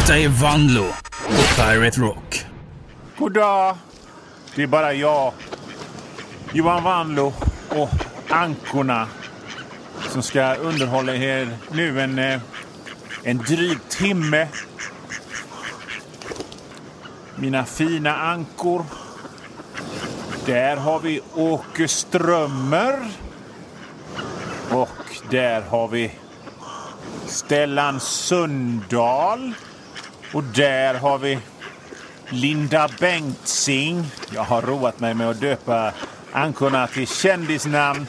Detta är Vanlo på Pirate Rock. God dag. Det är bara jag, Johan Vanlo och ankorna som ska underhålla er nu en dryg timme. Mina fina ankor. Där har vi Åke Strömmer. Och där har vi Stellan Sundahl. Och där har vi Linda Bengtzing. Jag har roat mig med att döpa ankorna till kändisnamn.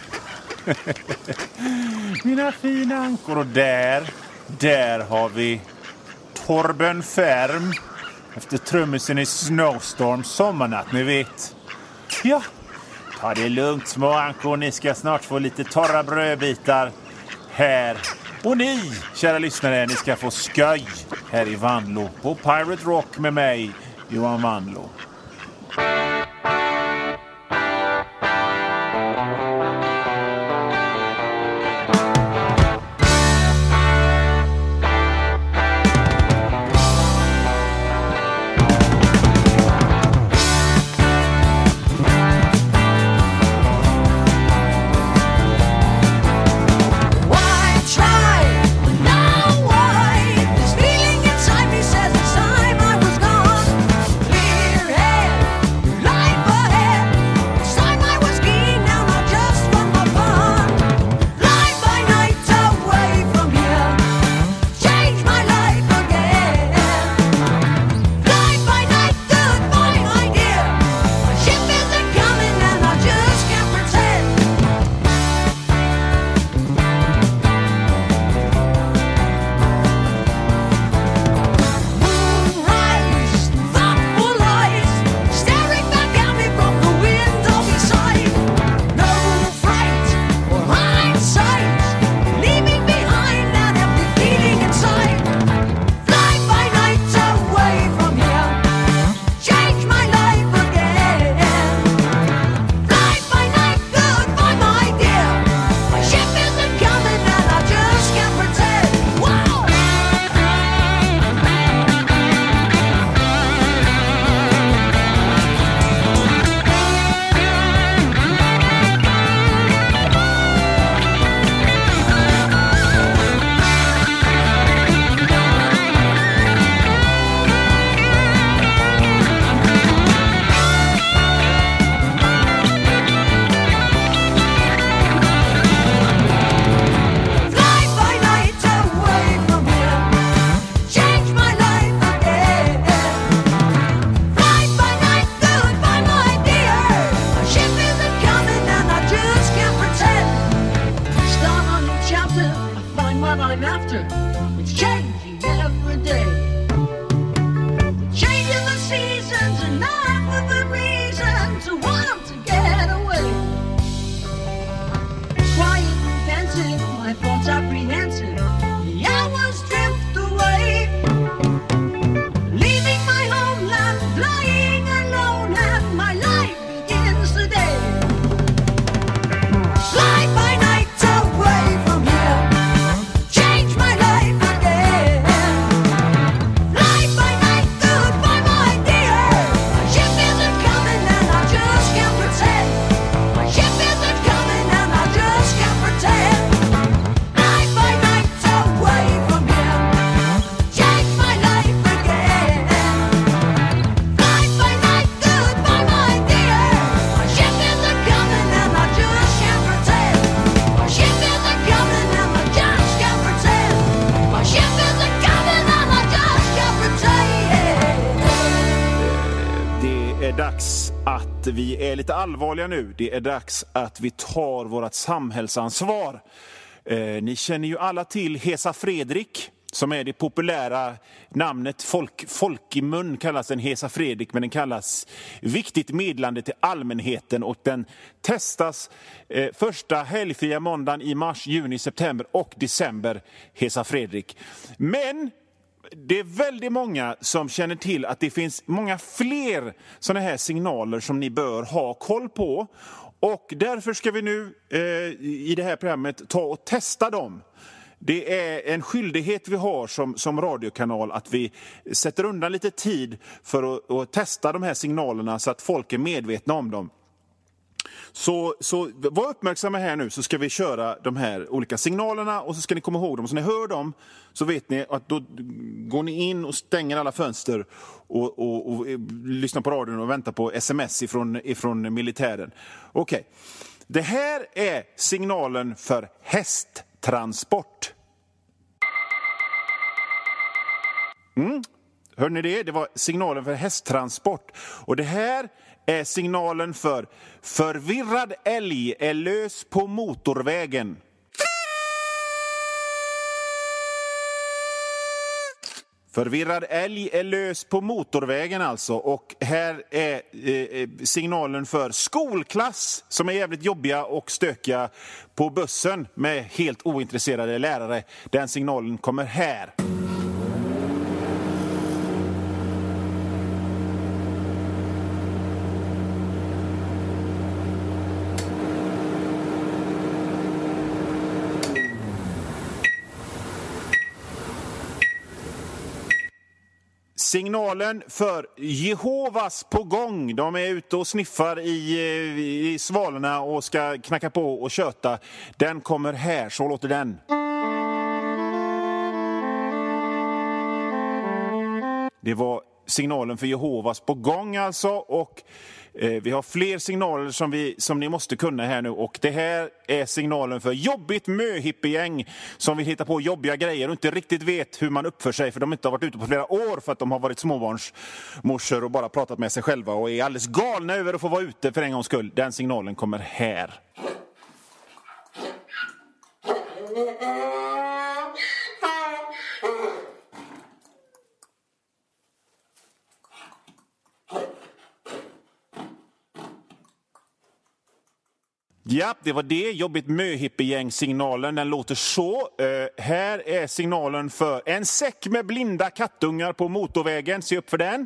Mina fina ankor. Och där har vi Torben Färm. Efter trummisen i Snowstorm sommarnatt, ni vet. Ja, ta det lugnt små ankor. Ni ska snart få lite torra brödbitar här. Och ni, kära lyssnare, ni ska få skoj här i Vanlo på Pirate Rock med mig, Johan Vanlo. Vi är lite allvarliga nu. Det är dags att vi tar vårt samhällsansvar. Ni känner ju alla till Hesa Fredrik, som är det populära namnet. Folk i mun kallas den Hesa Fredrik, men den kallas viktigt meddelande till allmänheten. Och den testas första helgfria måndagen i mars, juni, september och december. Hesa Fredrik. Men det är väldigt många som känner till att det finns många fler sådana här signaler som ni bör ha koll på. Och därför ska vi nu i det här programmet ta och testa dem. Det är en skyldighet vi har som radiokanal att vi sätter undan lite tid för att testa de här signalerna så att folk är medvetna om dem. Så var uppmärksamma här nu, så ska vi köra de här olika signalerna och så ska ni komma ihåg dem. Så när ni hör dem så vet ni att då går ni in och stänger alla fönster och lyssnar på radion och väntar på sms ifrån militären. Okej. Det här är signalen för hästtransport. Hör ni det? Det var signalen för hästtransport. Och det här är signalen för förvirrad älg är lös på motorvägen. Förvirrad älg är lös på motorvägen alltså. Och här är signalen för skolklass som är jävligt jobbiga och stökiga på bussen med helt ointresserade lärare. Den signalen kommer här. Signalen för Jehovas på gång. De är ute och sniffar i svalorna och ska knacka på och köta. Den kommer här, så låter den. Det var signalen för Jehovas på gång alltså. Och vi har fler signaler som ni måste kunna här nu. Och det här är signalen för jobbigt möhippegäng som vill hitta på jobbiga grejer och inte riktigt vet hur man uppför sig. För de inte har varit ute på flera år för att de har varit småbarnsmorsor och bara pratat med sig själva. Och är alldeles galna över att få vara ute för en gångs skull. Den signalen kommer här. Ja, det var det. Jobbigt möhippegäng-signalen. Den låter så. Här är signalen för en säck med blinda kattungar på motorvägen. Se upp för den.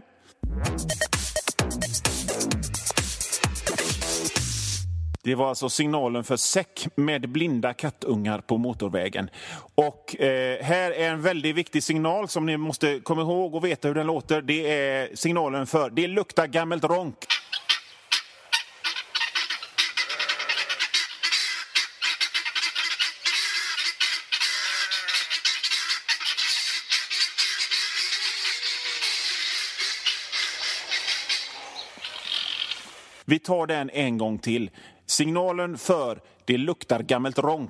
Det var alltså signalen för säck med blinda kattungar på motorvägen. Och här är en väldigt viktig signal som ni måste komma ihåg och veta hur den låter. Det är signalen för det luktar gammalt ronk. Vi tar den en gång till. Signalen för det luktar gammalt ronk.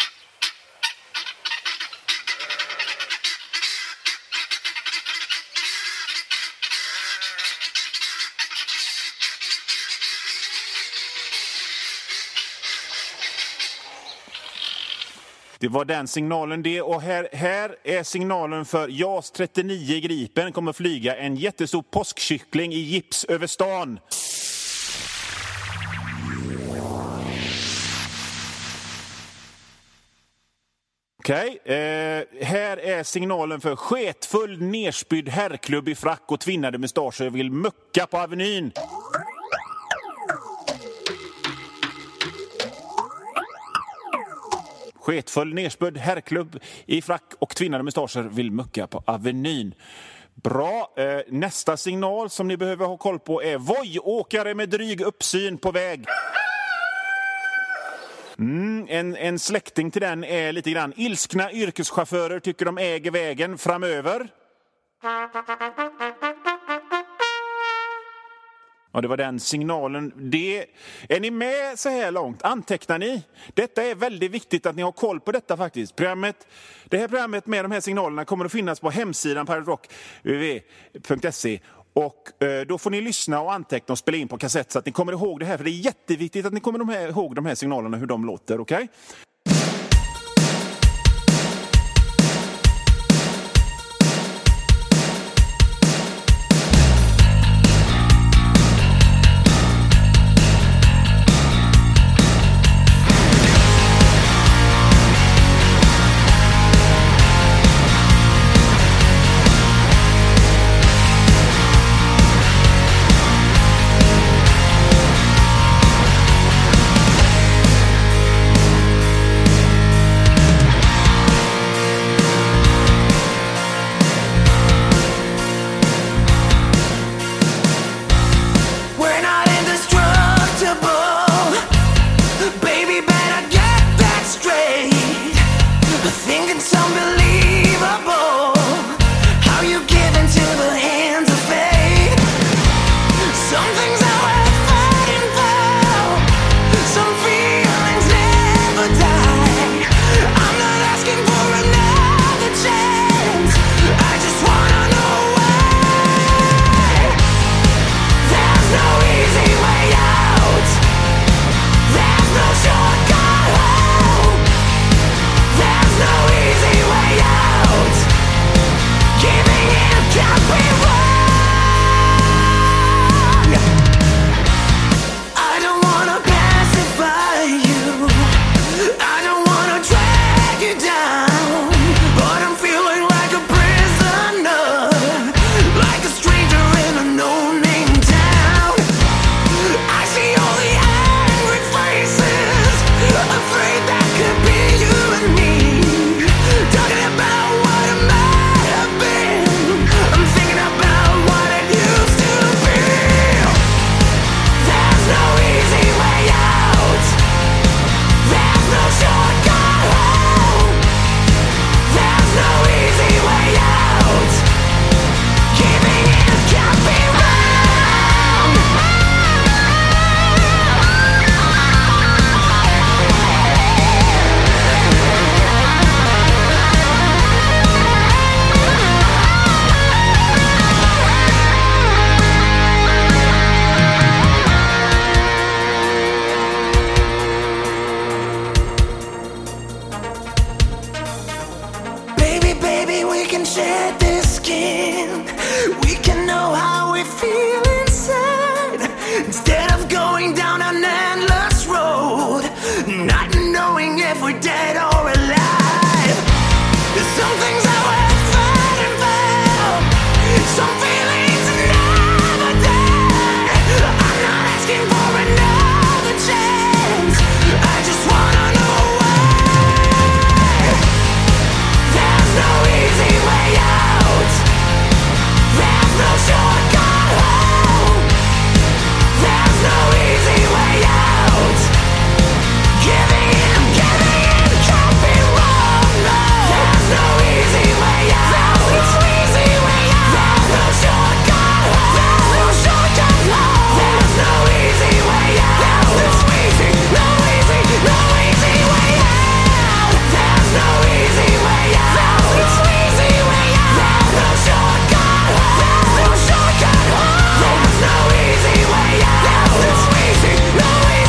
Det var den signalen det. Och här är signalen för JAS 39 Gripen kommer flyga en jättestor påskkyckling i gips över stan. Okej, här är signalen för sketfull nerspydd herrklubb i frack och tvinnade mustascher vill mucka på Avenyn. Sketfull nerspydd herrklubb i frack och tvinnade mustascher vill mucka på Avenyn. Bra, nästa signal som ni behöver ha koll på är vojåkare med dryg uppsyn på väg. En släkting till den är lite grann ilskna yrkeschaufförer tycker de äger vägen framöver. Ja, det var den signalen. Är ni med så här långt? Antecknar ni? Detta är väldigt viktigt att ni har koll på detta faktiskt. Det här programmet med de här signalerna kommer att finnas på hemsidan piraterock.se. Och då får ni lyssna och anteckna och spela in på kassett så att ni kommer ihåg det här. För det är jätteviktigt att ni kommer ihåg de här signalerna, hur de låter, okej? can shed this skin. We can know how we feel inside, instead of going down an endless road, not knowing if we're dead or alive. Some things are worth fighting for, some feelings never die. I'm not asking for another chance, I just wanna know why. There's no easy way out, there's no shortcut home, there's no easy way out. Giving in can't be wrong, no. There's no easy way out, there's no easy way out. There's no shortcut home, there's no shortcut home. There's no easy way out, there's no easy way out. There's no easy way out, there's no easy way out. There's no shortcut home, there's no shortcut home. There's no easy way out, there's no easy way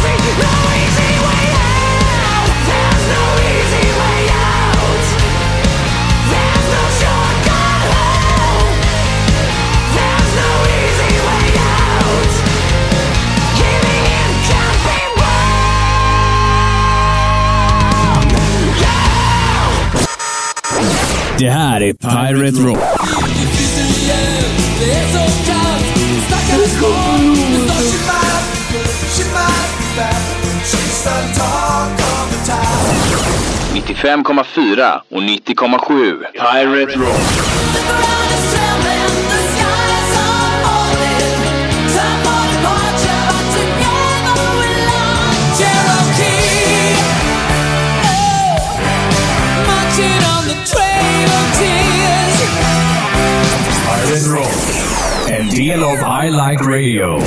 out. There's no easy way out, there's no shortcut home, there's no easy way out. Giving in can't be wrong. Det här är Pirate Rock. Det är så kallt, stackars barn. Nu står she might be back. She's the talk of the town. 95,4 och 90,7 Pirate Rock. Pirate Rock. En del av I Like Radio.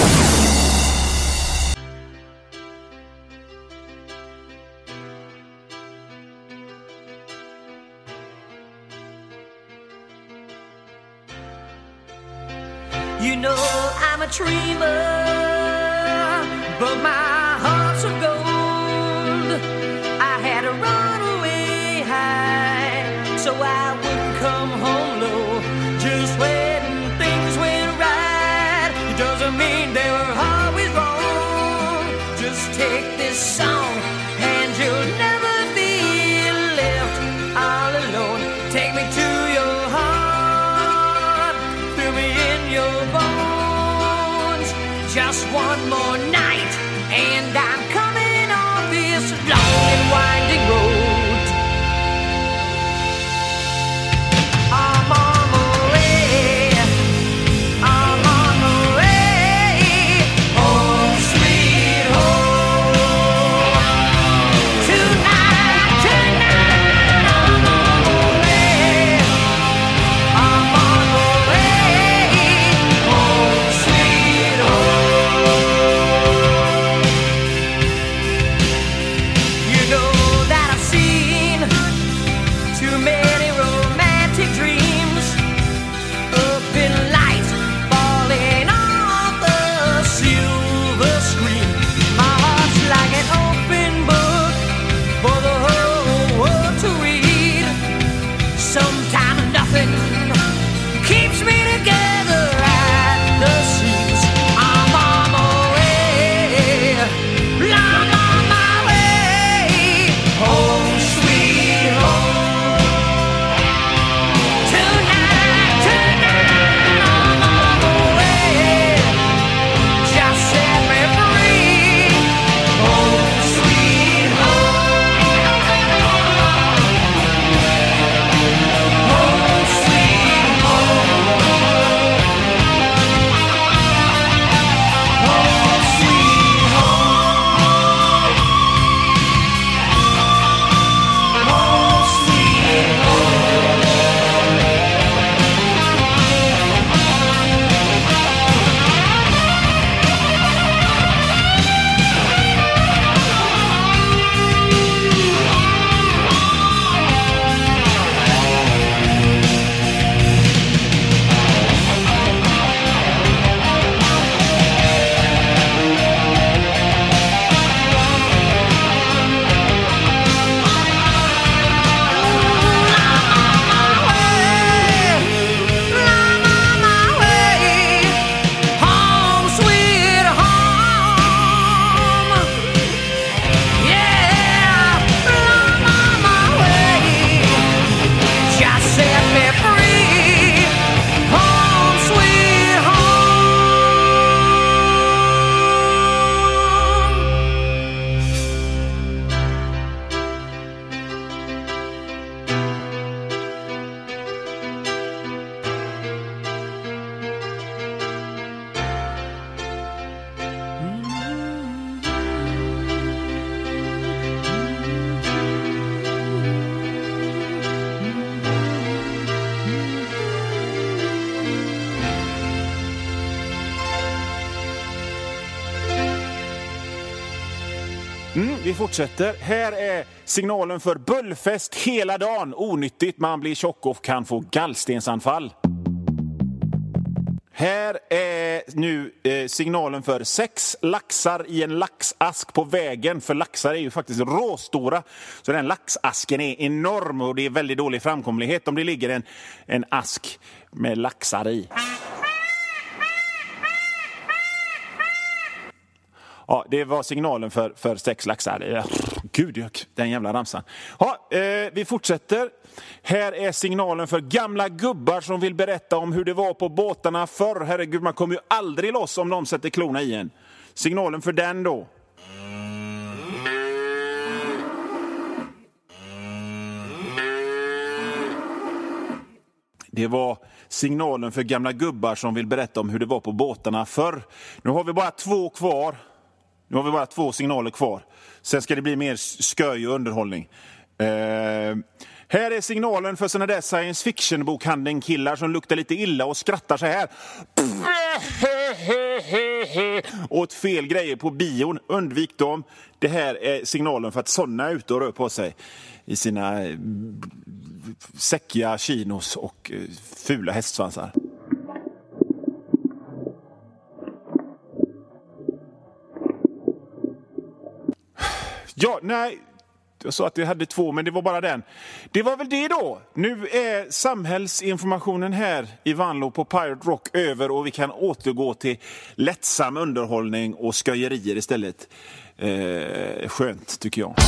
You know I'm a dreamer, but my heart's of gold. I had to run away high, so I wouldn't come home low. Just when things went right, it doesn't mean they were always wrong. Just take this song, and you'll never be left all alone. Take me to your heart, fill me in your bones. Just one more night, vi fortsätter. Här är signalen för bullfest hela dagen. Onyttigt, man blir tjock och kan få gallstensanfall. Här är nu signalen för 6 laxar i en laxask på vägen. För laxar är ju faktiskt råstora. Så den laxasken är enorm och det är väldigt dålig framkomlighet om det ligger en ask med laxar i. Ja, det var signalen för 6 laxar. Gud, den jävla ramsan. Ja, vi fortsätter. Här är signalen för gamla gubbar som vill berätta om hur det var på båtarna förr. Herregud, man kommer ju aldrig loss om de sätter klorna i en. Signalen för den då. Det var signalen för gamla gubbar som vill berätta om hur det var på båtarna förr. Nu har vi bara 2 kvar. Nu har vi bara 2 signaler kvar. Sen ska det bli mer sköj och underhållning. Här är signalen för såna där science fiction-bokhandeln-killar som luktar lite illa och skrattar så här. Åt fel grejer på bion. Undvik dem. Det här är signalen för att såna är ute och rör på sig i sina säckiga chinos och fula hästsvansar. Ja, nej, jag sa att vi hade 2, men det var bara den. Det var väl det då. Nu är samhällsinformationen här i Vanlo på Pirate Rock över och vi kan återgå till lättsam underhållning och sköjerier istället. Skönt, tycker jag.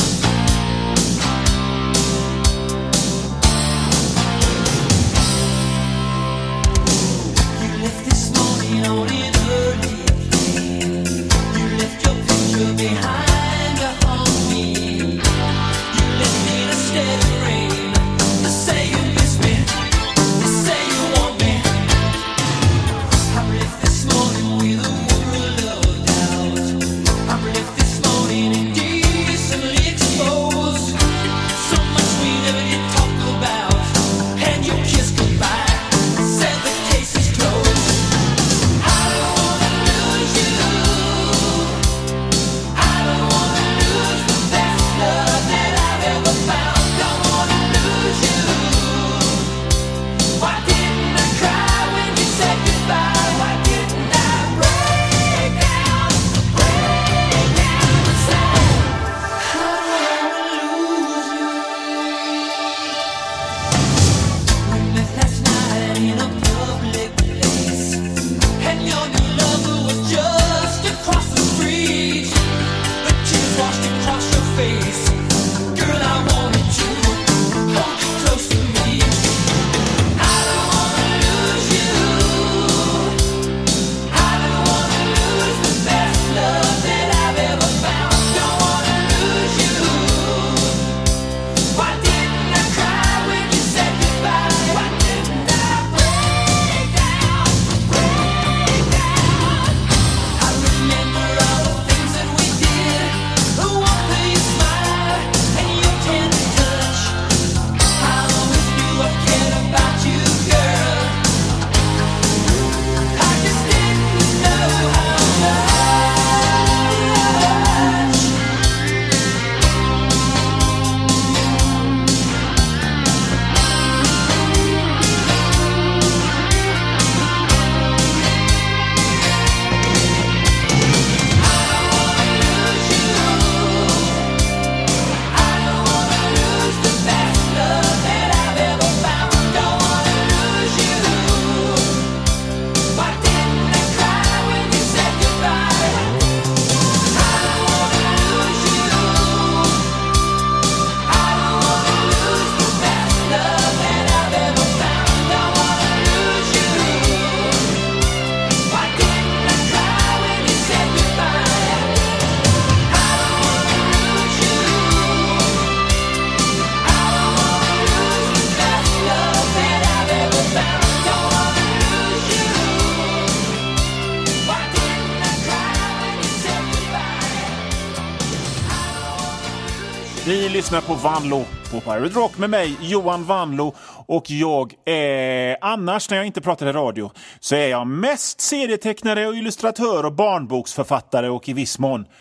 Ni lyssnar på Vanlo på Pirate Rock med mig, Johan Vanlo. Och jag är, annars när jag inte pratar i radio, så är jag mest serietecknare och illustratör och barnboksförfattare och i viss mån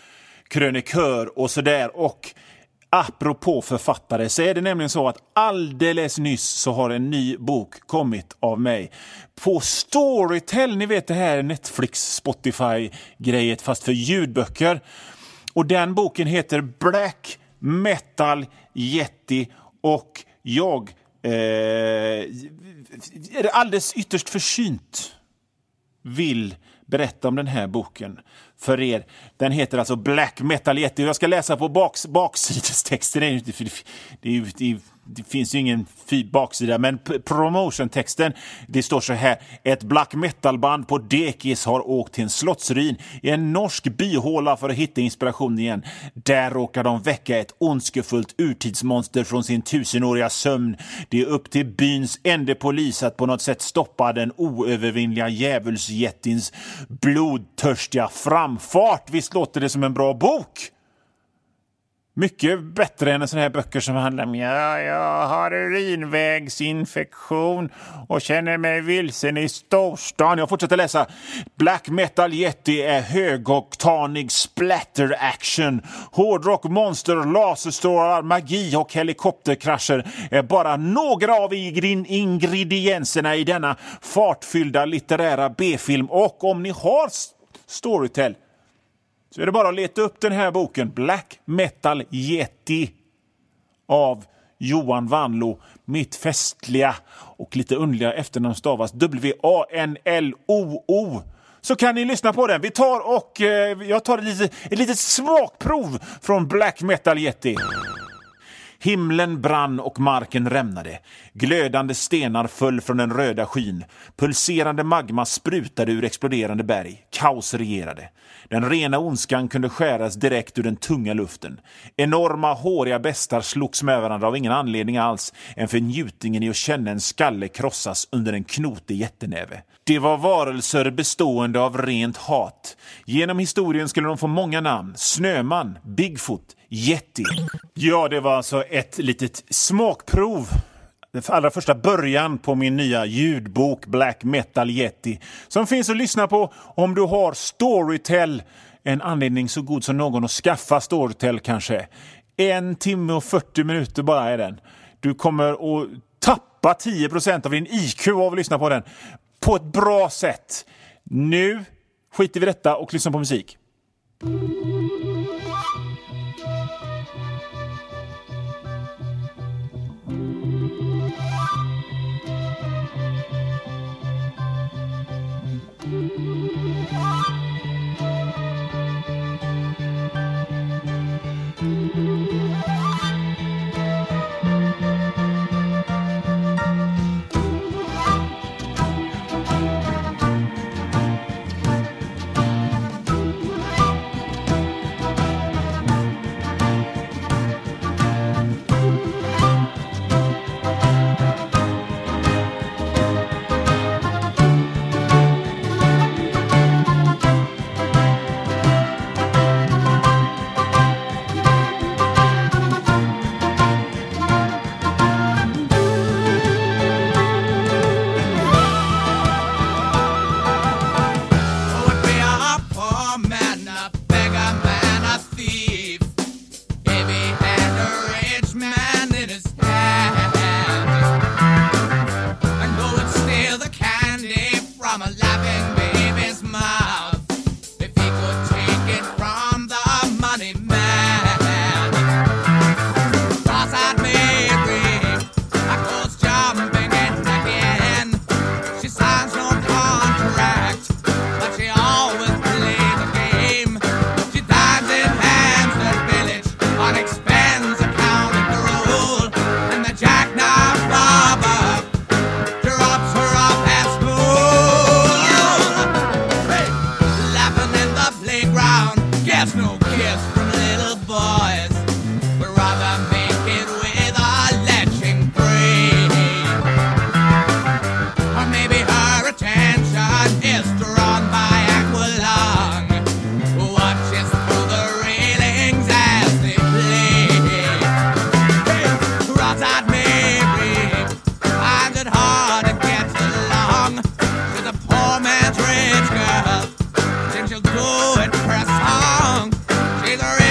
krönikör och sådär. Och apropå författare så är det nämligen så att alldeles nyss så har en ny bok kommit av mig på Storytel. Ni vet det här Netflix, Spotify-grejet fast för ljudböcker. Och den boken heter Black Metal Yeti och jag är alldeles ytterst försynt vill berätta om den här boken för er. Den heter alltså Black Metal Yeti. Jag ska läsa på baksidestexten. Det finns ju ingen baksida, men promotion-texten, det står så här: ett black metal-band på dekis har åkt till en slottsruin i en norsk byhåla för att hitta inspiration igen. Där råkar de väcka ett ondskefullt urtidsmonster från sin 1000-åriga sömn. Det är upp till byns enda polis att på något sätt stoppa den oövervinnliga djävulsjättins blodtörstiga framfart. Visst låter det som en bra bok? Mycket bättre än en sån här böcker som handlar om jag har urinvägsinfektion och känner mig vilsen i storstan. Jag fortsätter läsa. Black Metal Yeti är högoktanig splatter action. Hårdrock, monster, laserstrålar, magi och helikopterkrascher är bara några av ingredienserna i denna fartfyllda litterära B-film. Och om ni har Storytel så är det bara att leta upp den här boken Black Metal Yeti av Johan Vanlo. Mitt festliga och lite underliga efternamn stavas W-A-N-L-O-O. Så kan ni lyssna på den. Jag tar ett litet smakprov från Black Metal Yeti. Himlen brann och marken rämnade. Glödande stenar föll från den röda skyn. Pulserande magma sprutade ur exploderande berg. Kaos regerade. Den rena ondskan kunde skäras direkt ur den tunga luften. Enorma, håriga bestar slogs med varandra av ingen anledning alls än för njutningen i att känna en skalle krossas under en knotig jättenäve. Det var varelser bestående av rent hat. Genom historien skulle de få många namn. Snöman, Bigfoot, Yeti. Ja, det var alltså ett litet smakprov. Den allra första början på min nya ljudbok Black Metal Yeti. Som finns att lyssna på om du har Storytel. En anledning så god som någon att skaffa Storytel kanske. 1 timme och 40 minuter bara är den. Du kommer att tappa 10% av din IQ av att lyssna på den. På ett bra sätt. Nu skiter vi detta och lyssnar på musik. She's a rich girl, then she'll go and press on. She's a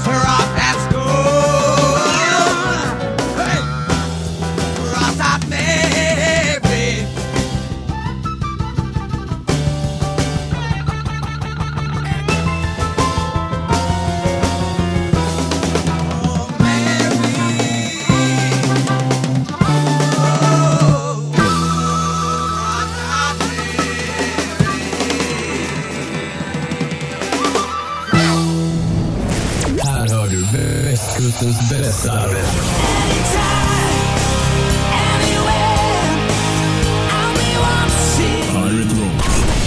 where our paths go. Hey, cross out Mary. Oh, Mary. Här hör du västkustens bästa. Pirate Rock.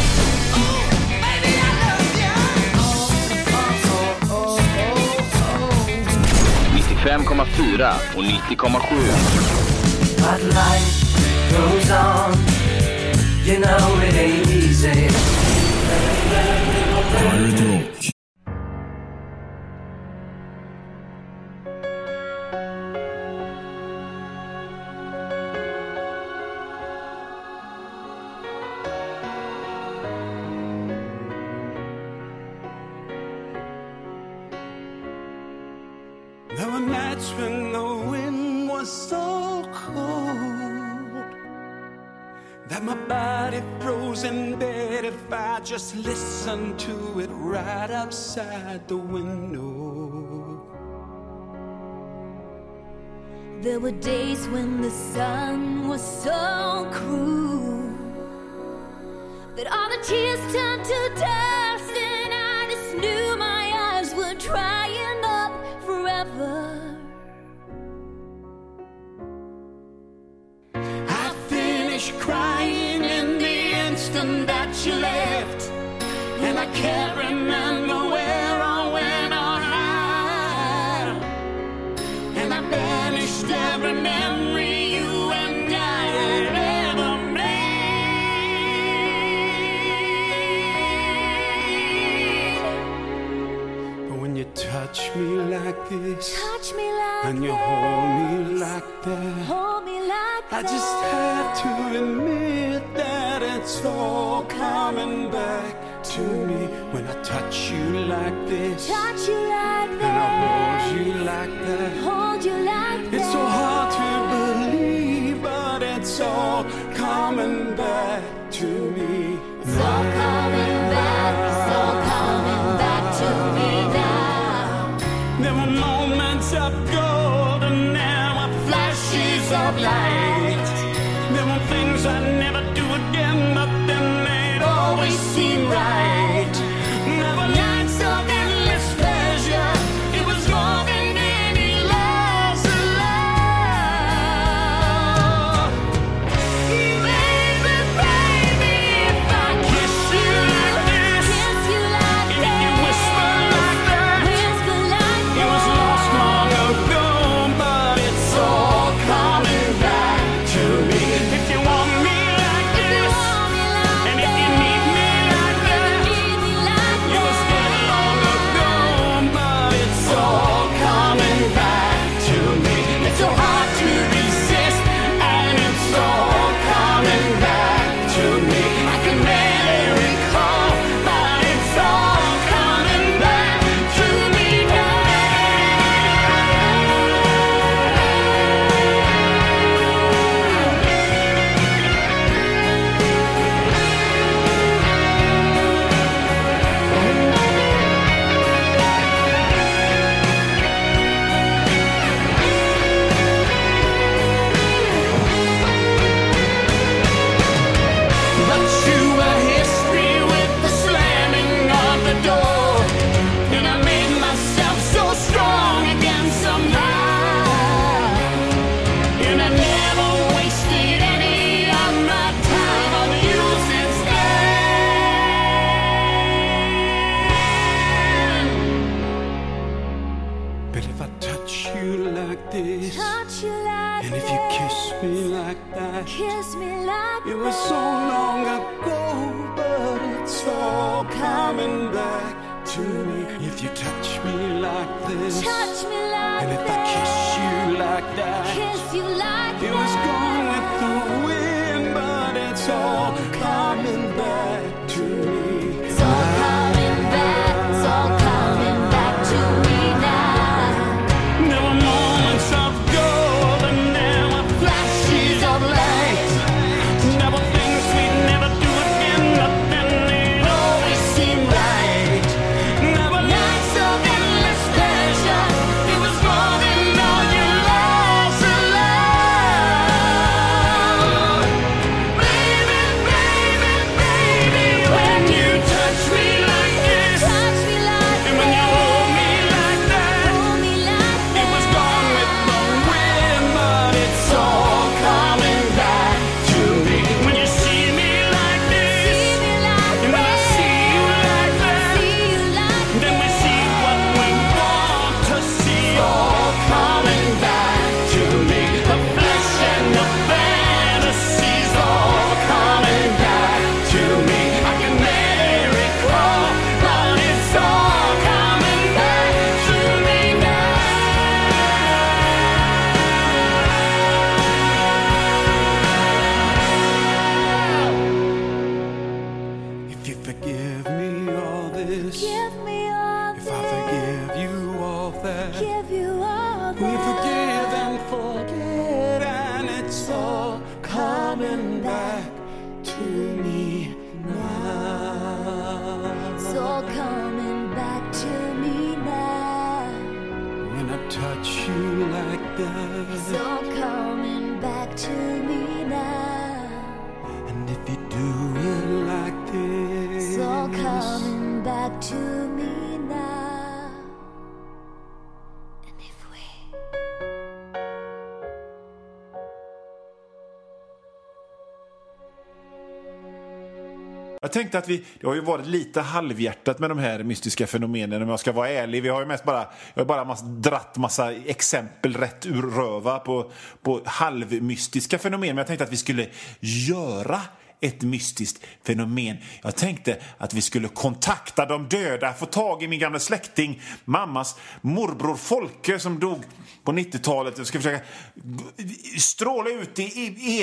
95,4 och 90,7. But life goes on, you know it ain't easy. Pirate Rock. There were nights when the wind was so cold that my body froze in bed if I just listened to it right outside the window. There were days when the sun was so cruel that all the tears turned to dust, and I just knew my eyes were drying up forever. I finished crying in the instant that you left, and I can't remember where or when or how, and I banished every memory you and I had ever made. But when you touch me like this, Touch me like and you this, hold me like that, hold me like I that. just have to admit that it's all coming back to me when I touch you like this, Touch you like and I hold that, you like that. hold you like that. It's so hard to believe, but it's all coming back to me. It's all coming back, it's all coming back to me now. There were moments of gold and there were flashes of light. There were things I'd never do again, but then they'd always seem right. There were nights of endless pleasure. It was more than any loss of love. Baby, baby, if I kiss you like this, Kiss you like and if you whisper like that, whisper like it was lost long ago, but it's all coming back to me. If you want me like this, and if you need me like that, it was dead long ago, but it's all coming back to me. It's so hard to resist, and it's all coming back to me. I can barely recall, but it's all coming back to me now. But you were history with the slamming of the door, and I made myself so strong again somehow, and I never wasted any of my time on you since then. But if I touch you like this, Touch you like and if you kiss me like that, kiss me like it was so long ago, but it's all coming back to me. If you touch me like this, touch me like and if I kiss you like that, kiss you like it was gone with the wind, but it's all coming back to me. It's all coming back, it's all coming back to me now. We forgive and forget, and it's all coming back to me now. It's all coming back to me now. When I touch you like that, it's all coming back to me now. And if you do it like this, it's all coming back to me now. And if we Jag tänkte att det har ju varit lite halvhjärtat med de här mystiska fenomenen, om jag ska vara ärlig. Vi har ju mest bara dratt massa exempel rätt ur röva på halvmystiska fenomen. Men jag tänkte att vi skulle göra ett mystiskt fenomen. Jag tänkte att vi skulle kontakta de döda, få tag i min gamla släkting, mammas morbror Folke som dog på 90-talet. Jag ska försöka stråla ut i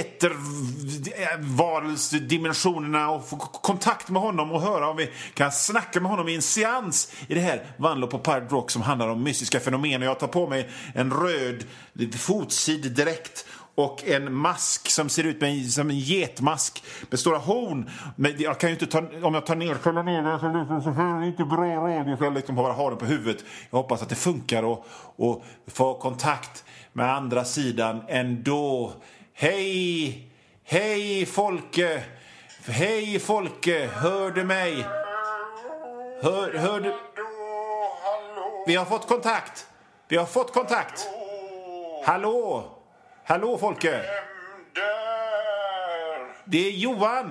etervarelsdimensionerna och få kontakt med honom och höra om vi kan snacka med honom i en seans i det här Vanlo på Pirate Rock som handlar om mystiska fenomen. Och jag tar på mig en röd fotsid direkt och en mask som ser ut som en getmask med stora horn. Men jag kan ju inte om jag tar ner så är det inte bra radio, så jag liksom bara har den på huvudet. Jag hoppas att det funkar och få kontakt med andra sidan ändå. Hej Folke. Hej Folke, hör du mig? Hör du? Vi har fått kontakt. Hallå Folke. Vem där? Det är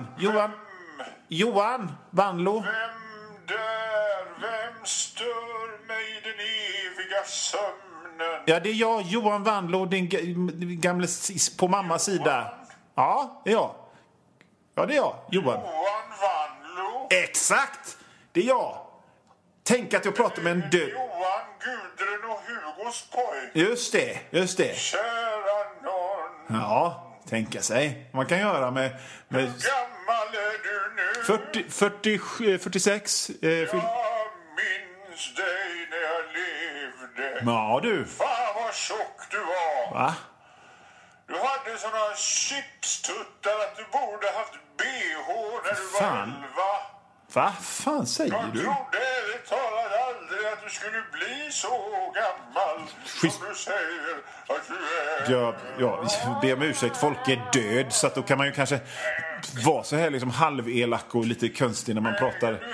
Johan Vanlo. Vem där? Vem stör mig i den eviga sömnen? Ja, det är jag, Johan Vanlo, din gamla på mammas sida. Ja, det är jag. Ja, det är jag, Johan. Johan Vanlo? Exakt, det är jag. Tänk att jag pratar med en död. Johan, Gudrun och Hugos pojk. Just det. Kära nån. Ja, tänka sig. Man kan göra med Hur gammal är du nu? 46. Jag minns dig när jag levde. Ja, du. Fan vad tjock du var. Va? Du hade såna chipstuttar att du borde haft BH när du var Fan. 11. Va? Fan säger Jag du? trodde ärligt talat aldrig att du skulle bli så gammal Schysst. som du säger att du är. Jag ber om ursäkt, folk är död, så att då kan man ju kanske vara så här liksom halvelak och lite konstig när man pratar. 300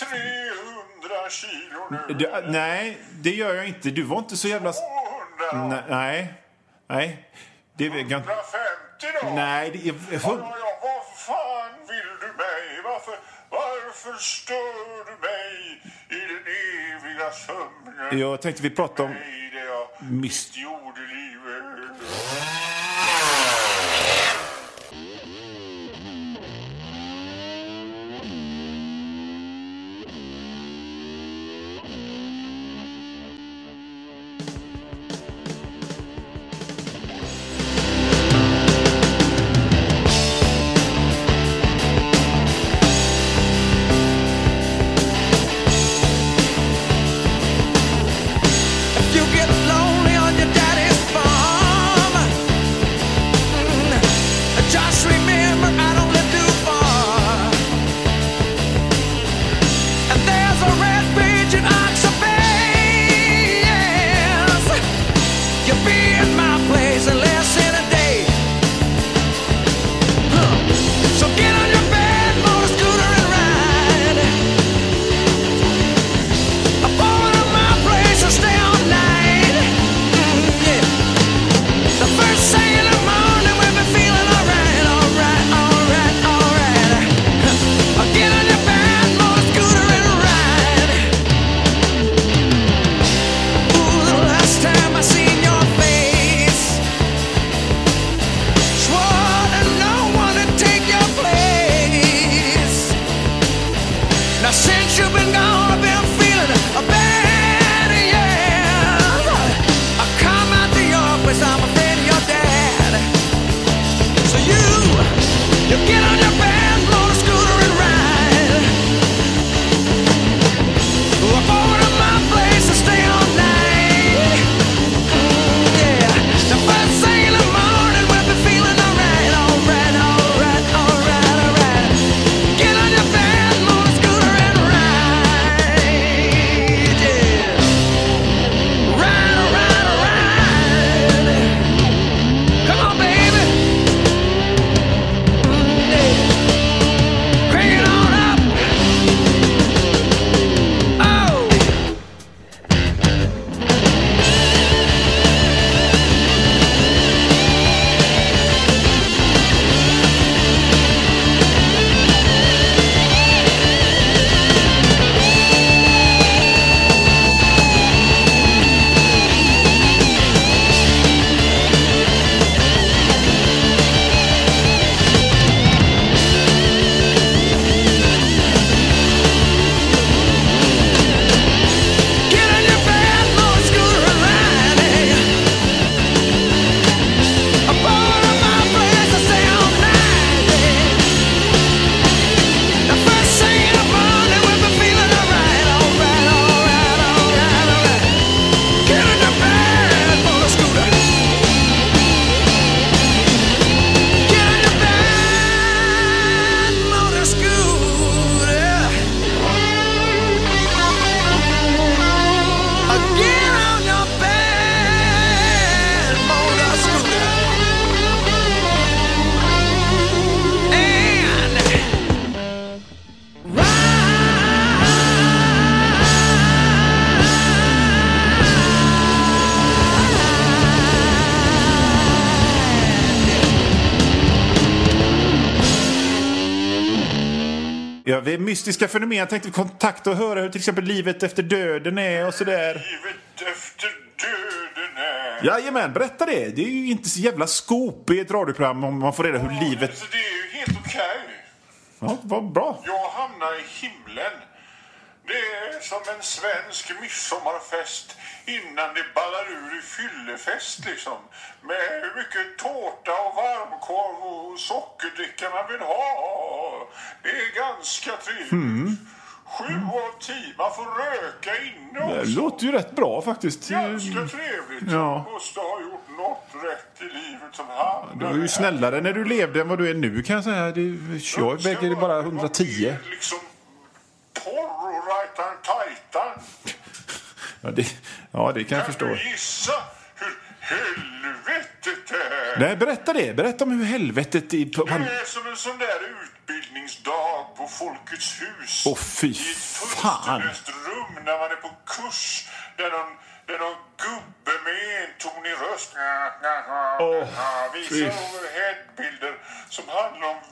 kilo nu. Nej, det gör jag inte. Du var inte så jävla... 200. Nej. Det är 150 då? Nej, det är... Ja, vad fan vill du mig? Varför stör du mig i den eviga sömnen? Jag tänkte vi pratar om... Nej, det är mitt jordelivet. You get lonely on your daddy's farm. Just remember I don't live too far. And there's a red bridge in Oxford Bay. Yes. You'll be in my place in less than a day. So get on your bed, motor scooter and ride. I'll pull into my place and stay all night. Ja, det är mystiska fenomen. Jag tänkte kontakta och höra hur till exempel livet efter döden är och sådär. Livet efter döden är... Jajamän, berätta det. Det är ju inte så jävla skop i ett radioprogram om man får reda hur livet... Alltså, det är ju helt okej. Ja, vad bra. Jag hamnar i himlen. Det är som en svensk midsommarfest innan det ballar ur i fyllefest liksom. Med hur mycket tårta och varmkorv och sockerdricka man vill ha. Det är ganska trevligt. 7 av 10. Man får röka inne också. Det låter ju rätt bra faktiskt. Ganska trevligt. Ja. Man måste ha gjort något rätt i livet som han. Du var ju snällare när du levde än vad du är nu kan jag säga. Jag väger bara 110. Liksom porr och rajtan tajtan. Ja, det kan jag förstå. Kan du gissa hur helvetet är? Nej, berätta det. Berätta om hur helvetet är. Det är som en sån där utbildningsdag på Folkets hus. Åh, fy I ett fan. fönsterlöst rum när man är på kurs. Där någon gubbe med en tonig röst visar overheadbilder som handlar om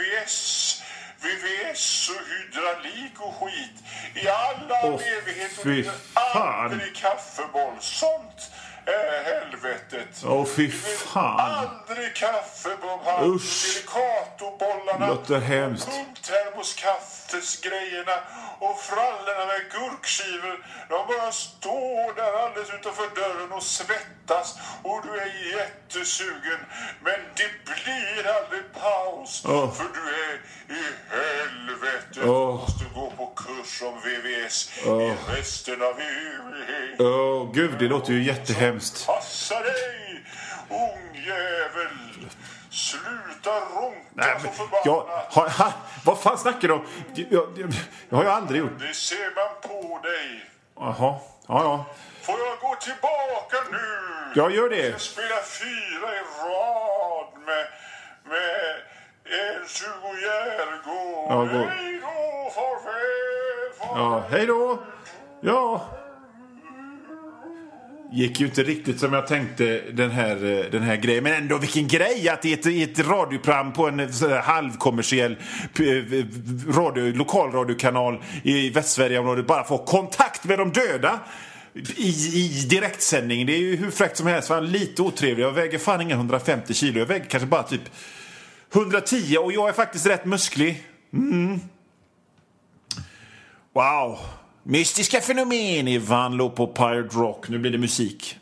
VVS och hydraulik och skit. I alla evighet och fy fan. aldrig kaffeboll. Sånt är helvetet. Fy fan. Aldrig kaffeboll. Usch. Delicatobollarna. Låter hemskt. Pumptermoskaftesgrejerna och frallorna med gurkskivor. De bara står där alldeles utanför dörren och svettas. Och du är jättesugen. Men det blir aldrig paus. För du är i helvete. Du måste gå på kurs om VVS i resten av evighet. Gud, det låter ju jättehemskt. Passa dig, ungjävel. Sluta ronka så förbannat. Vad fan snackar du om? Jag har ju aldrig gjort. Det ser man på dig. Jaha, ja. Får jag gå tillbaka nu? Jag gör det. Jag spelar 4 i rad med Ernst-Hugo Järegård. Ja, gå. Hej då, farväl. Ja, hej då. Ja. Gick ju inte riktigt som jag tänkte den här grejen. Men ändå vilken grej att i ett radioprogram på en halvkommersiell lokalradiokanal i Västsverigeområdet bara få kontakt med de döda i direktsändning. Det är ju hur fräckt som helst. Fan, lite otrevlig. Jag väger fan inga 150 kilo. Jag väger kanske bara typ 110 och jag är faktiskt rätt musklig. Wow. Mystiska fenomen i Vanlo på Pirate Rock. Nu blir det musik.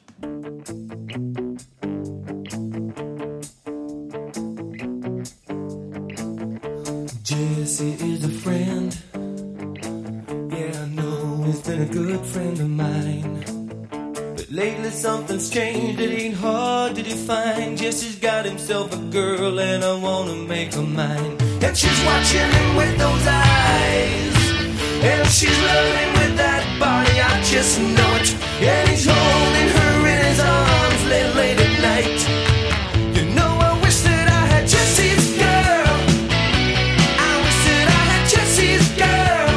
Jesse is a friend. Yeah, I know he's been a good friend of mine. But lately something's changed. It ain't hard to define. Jesse's got himself a girl and I wanna make her mine. And she's watching him with those eyes. And she's loving with that body, I just know it. And he's holding her in his arms late at night. You know I wish that I had Jesse's girl. I wish that I had Jesse's girl.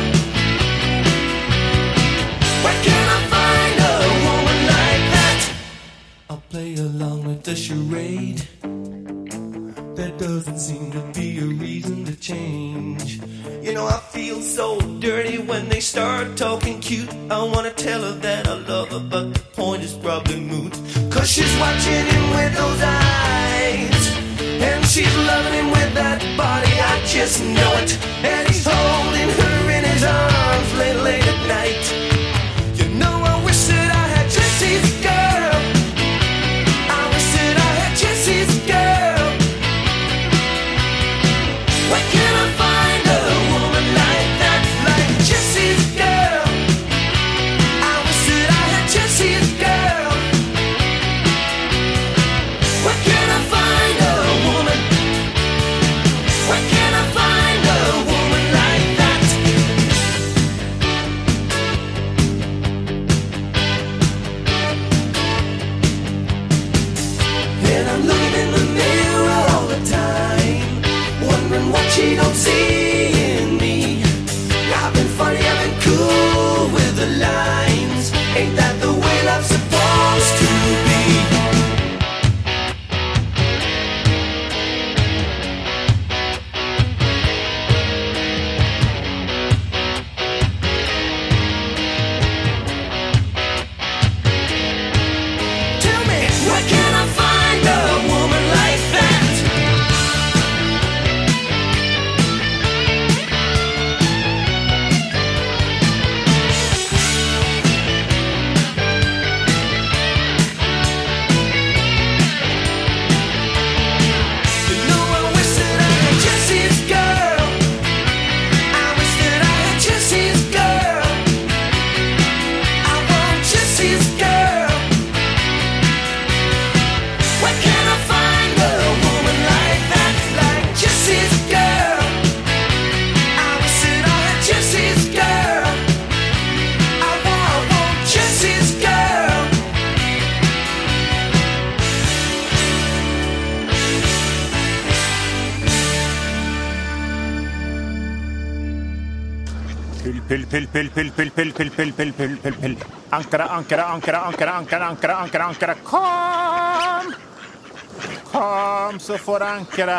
Where can I find a woman like that? I'll play along with the charade. There doesn't seem to be a reason to change. You know I feel so dirty when they start talking cute. I wanna tell her that I love her, but the point is probably moot. 'Cause she's watching him with those eyes. And she's loving him with that body, I just know it. And he's holding her in his arms late at night. You know I wish that I had Jesse's girl. I wish that I had Jesse's girl. Where can I find a woman like that? Like Jesse's girl. I wish that I had Jesse's girl. Where can I find a woman? Where can I find a woman like that? Ankara. Kom så får ankara.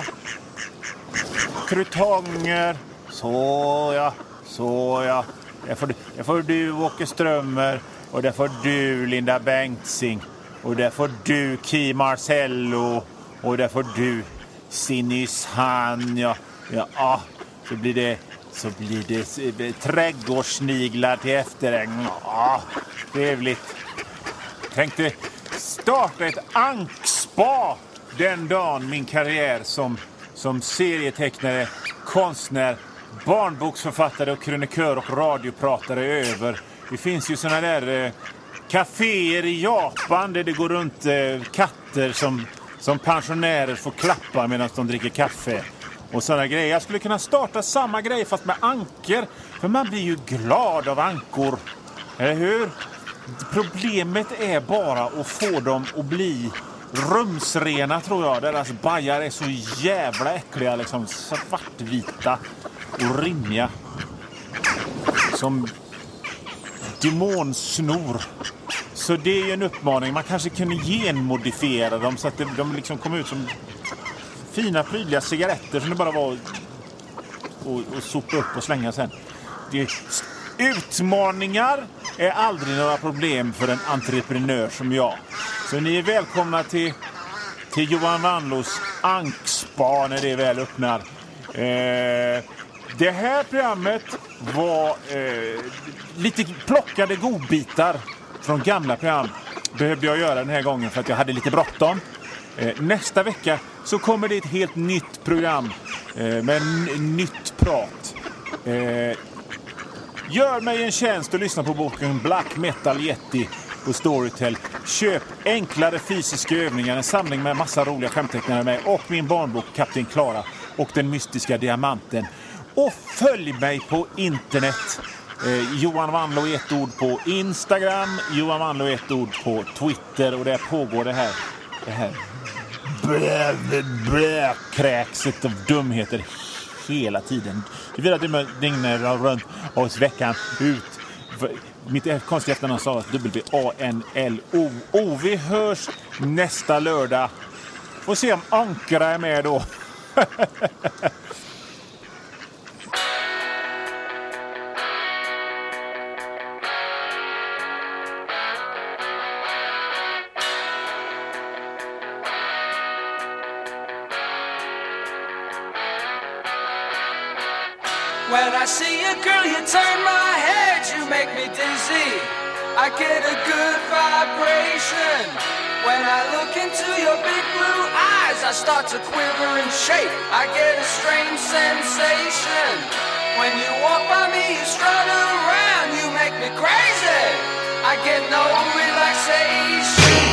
Krutonger. Så ja. Det får du Åke Strömmer. Och det får du Linda Bengtzing. Och det får du Ki Marcello. Och det får du Sinnis Han. Ja. Så blir det trädgårdssniglar till efterregn. Ja, trevligt. Tänkte starta ett ankspa den dagen min karriär som serietecknare, konstnär, barnboksförfattare och krönikör och radiopratare är över. Det finns ju såna där kaféer i Japan där det går runt katter som pensionärer får klappa medan de dricker kaffe. Och sådana grejer. Jag skulle kunna starta samma grej fast med anker. För man blir ju glad av ankor. Eller hur? Problemet är bara att få dem att bli rumsrena, tror jag. Deras bajar är så jävla äckliga. Liksom svartvita och rimmiga. Som demonsnor. Så det är ju en uppmaning. Man kanske kunde genmodifiera dem så att de liksom kommer ut som fina, prydliga cigaretter som det bara var och sopa upp och slänga sen. Utmaningar är aldrig några problem för en entreprenör som jag. Så ni är välkomna till Johan Wanlås Ankspa när det väl öppnar. Det här programmet var lite plockade godbitar från gamla program. Behövde jag göra den här gången för att jag hade lite bråttom. Nästa vecka så kommer det ett helt nytt program med nytt prat. Gör mig en tjänst och lyssna på boken Black Metal Yeti på Storytel. Köp enklare fysiska övningar, en samling med massa roliga skämttecknare med och min barnbok Kapten Klara och den mystiska diamanten. Och följ mig på internet. Johan Wanlå ett ord på Instagram, Johan Wanlå ett ord på Twitter och där pågår det här kräkset av dumheter hela tiden. Du vet att det dygnar runt oss veckan ut. Mitt konstiga efternamn sa WANLO. Vi hörs nästa lördag. Får se om Ankara är med då. When I see you, girl, you turn my head, you make me dizzy. I get a good vibration. When I look into your big blue eyes, I start to quiver and shake. I get a strange sensation. When you walk by me, you strut around, you make me crazy. I get no relaxation.